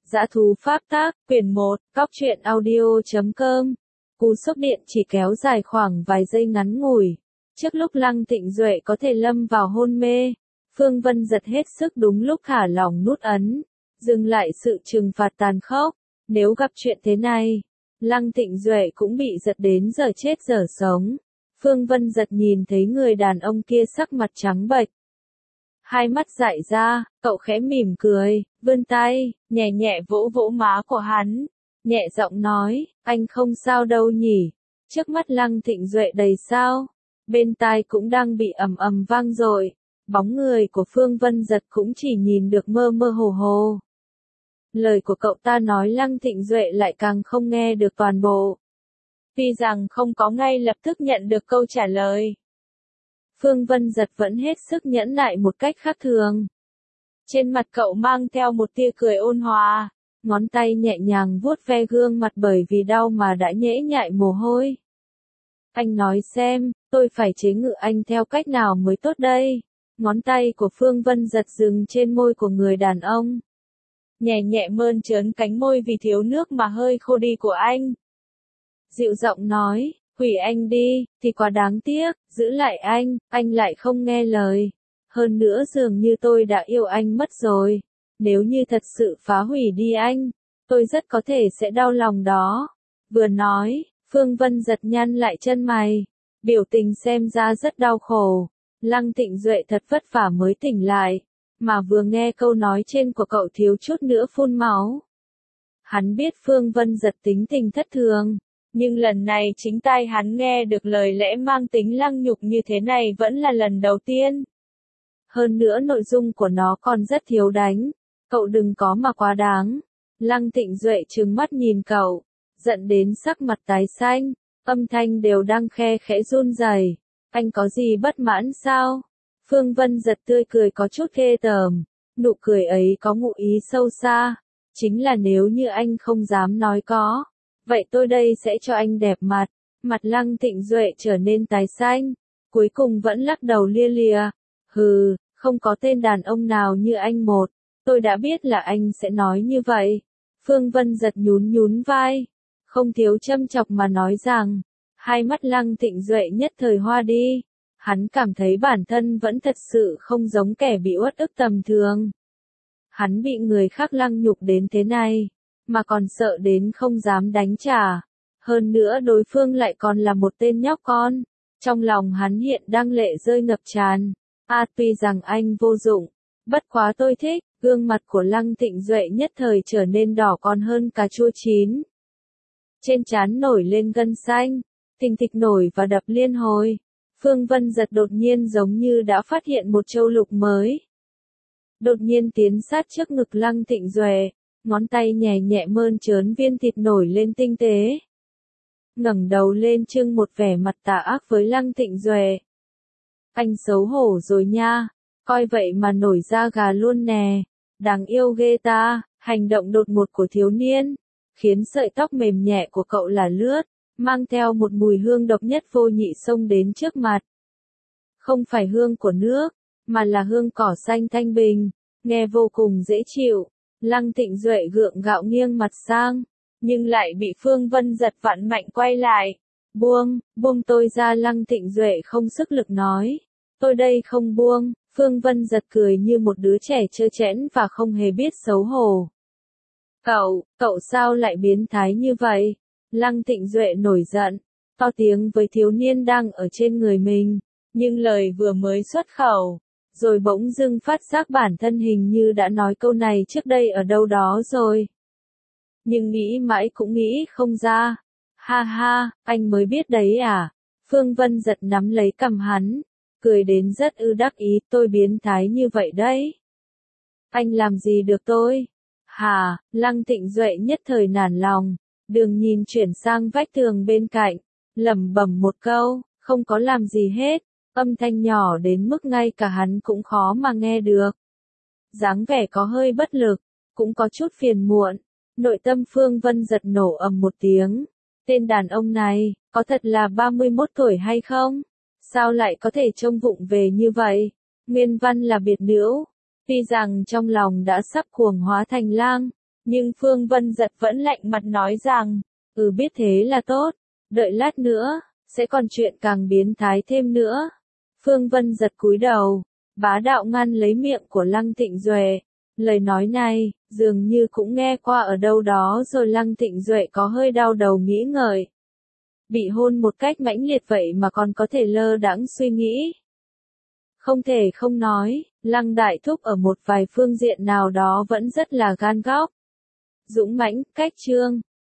Dã thú pháp tác, quyển 1, Cóc truyện audio.com. Cú sốc điện chỉ kéo dài khoảng vài giây ngắn ngủi. Trước lúc Lăng Thịnh Duệ có thể lâm vào hôn mê, Phương Vân giật hết sức đúng lúc thả lỏng nút ấn, dừng lại sự trừng phạt tàn khốc. Nếu gặp chuyện thế này, Lăng Thịnh Duệ cũng bị giật đến giờ chết giờ sống. Phương Vân giật nhìn thấy người đàn ông kia sắc mặt trắng bệch, hai mắt dại ra, cậu khẽ mỉm cười, vươn tay, nhẹ nhẹ vỗ vỗ má của hắn, nhẹ giọng nói, anh không sao đâu nhỉ. Trước mắt Lăng Thịnh Duệ đầy sao, bên tai cũng đang bị ầm ầm vang dội, bóng người của Phương Vân giật cũng chỉ nhìn được mơ mơ hồ hồ. Lời của cậu ta nói Lăng Thịnh Duệ lại càng không nghe được toàn bộ. Tuy rằng không có ngay lập tức nhận được câu trả lời, Phương Vân giật vẫn hết sức nhẫn nại một cách khác thường. Trên mặt cậu mang theo một tia cười ôn hòa, ngón tay nhẹ nhàng vuốt ve gương mặt bởi vì đau mà đã nhễ nhại mồ hôi. Anh nói xem, tôi phải chế ngự anh theo cách nào mới tốt đây? Ngón tay của Phương Vân giật dừng trên môi của người đàn ông, nhẹ nhẹ mơn trớn cánh môi vì thiếu nước mà hơi khô đi của anh. Dịu giọng nói, hủy anh đi, thì quá đáng tiếc, giữ lại anh lại không nghe lời. Hơn nữa dường như tôi đã yêu anh mất rồi. Nếu như thật sự phá hủy đi anh, tôi rất có thể sẽ đau lòng đó. Vừa nói, Phương Vân giật nhăn lại chân mày, biểu tình xem ra rất đau khổ. Lăng Thịnh Duệ thật vất vả mới tỉnh lại, mà vừa nghe câu nói trên của cậu thiếu chút nữa phun máu. Hắn biết Phương Vân giật tính tình thất thường, nhưng lần này chính tai hắn nghe được lời lẽ mang tính lăng nhục như thế này vẫn là lần đầu tiên. Hơn nữa nội dung của nó còn rất thiếu đánh, cậu đừng có mà quá đáng. Lăng Thịnh Duệ trừng mắt nhìn cậu, giận đến sắc mặt tái xanh, âm thanh đều đang khe khẽ run rẩy. Anh có gì bất mãn sao? Phương Vân giật tươi cười có chút ghê tởm, nụ cười ấy có ngụ ý sâu xa, chính là nếu như anh không dám nói có, vậy tôi đây sẽ cho anh đẹp mặt. Mặt Lăng Thịnh Duệ trở nên tái xanh, cuối cùng vẫn lắc đầu lia lịa. Hừ, không có tên đàn ông nào như anh một, tôi đã biết là anh sẽ nói như vậy. Phương Vân giật nhún nhún vai, không thiếu châm chọc mà nói rằng, hai mắt Lăng Thịnh Duệ nhất thời hoa đi. Hắn cảm thấy bản thân vẫn thật sự không giống kẻ bị uất ức tầm thường. Hắn bị người khác lăng nhục đến thế này, mà còn sợ đến không dám đánh trả. Hơn nữa đối phương lại còn là một tên nhóc con. Trong lòng hắn hiện đang lệ rơi ngập tràn. Tuy rằng anh vô dụng, bất quá tôi thích. Gương mặt của Lăng Thịnh Duệ nhất thời trở nên đỏ còn hơn cà chua chín. Trên trán nổi lên gân xanh, thình thịch nổi và đập liên hồi. Phương Vân giật đột nhiên giống như đã phát hiện một châu lục mới. Đột nhiên tiến sát trước ngực Lăng Thịnh Duệ, ngón tay nhẹ nhẹ mơn trớn viên thịt nổi lên tinh tế. Ngẩng đầu lên trưng một vẻ mặt tà ác với Lăng Thịnh Duệ. Anh xấu hổ rồi nha, coi vậy mà nổi da gà luôn nè, đáng yêu ghê ta. Hành động đột ngột của thiếu niên, khiến sợi tóc mềm nhẹ của cậu là lướt, mang theo một mùi hương độc nhất vô nhị xông đến trước mặt. Không phải hương của nước, mà là hương cỏ xanh thanh bình, nghe vô cùng dễ chịu. Lăng Thịnh Duệ gượng gạo nghiêng mặt sang, nhưng lại bị Phương Vân giật vặn mạnh quay lại. Buông tôi ra. Lăng Thịnh Duệ không sức lực nói. Tôi đây không buông. Phương Vân giật cười như một đứa trẻ trơ trẽn và không hề biết xấu hổ. Cậu sao lại biến thái như vậy? Lăng Thịnh Duệ nổi giận, to tiếng với thiếu niên đang ở trên người mình, nhưng lời vừa mới xuất khẩu, rồi bỗng dưng phát giác bản thân hình như đã nói câu này trước đây ở đâu đó rồi. Nhưng nghĩ mãi cũng nghĩ không ra. Ha ha, anh mới biết đấy à? Phương Vân giật nắm lấy cằm hắn, cười đến rất đắc ý, tôi biến thái như vậy đấy. Anh làm gì được tôi? Hà, Lăng Thịnh Duệ nhất thời nản lòng, đường nhìn chuyển sang vách tường bên cạnh, lẩm bẩm một câu, không có làm gì hết, âm thanh nhỏ đến mức ngay cả hắn cũng khó mà nghe được. Dáng vẻ có hơi bất lực, cũng có chút phiền muộn, nội tâm Phương Vân giật nổ ầm một tiếng. Tên đàn ông này, có thật là 31 tuổi hay không? Sao lại có thể trông vụng về như vậy? Nguyên văn là biệt nữ. Tuy rằng trong lòng đã sắp cuồng hóa thành lang, Nhưng Phương Vân Giật vẫn lạnh mặt nói rằng, biết thế là tốt, đợi lát nữa, sẽ còn chuyện càng biến thái thêm nữa. Phương Vân Giật cúi đầu, bá đạo ngăn lấy miệng của Lăng Thịnh Duệ. Lời nói này, dường như cũng nghe qua ở đâu đó rồi. Lăng Thịnh Duệ có hơi đau đầu nghĩ ngợi. Bị hôn một cách mãnh liệt vậy mà còn có thể lơ đãng suy nghĩ. Không thể không nói, Lăng Đại Thúc ở một vài phương diện nào đó vẫn rất là gan góc. Dũng mãnh, cách trương.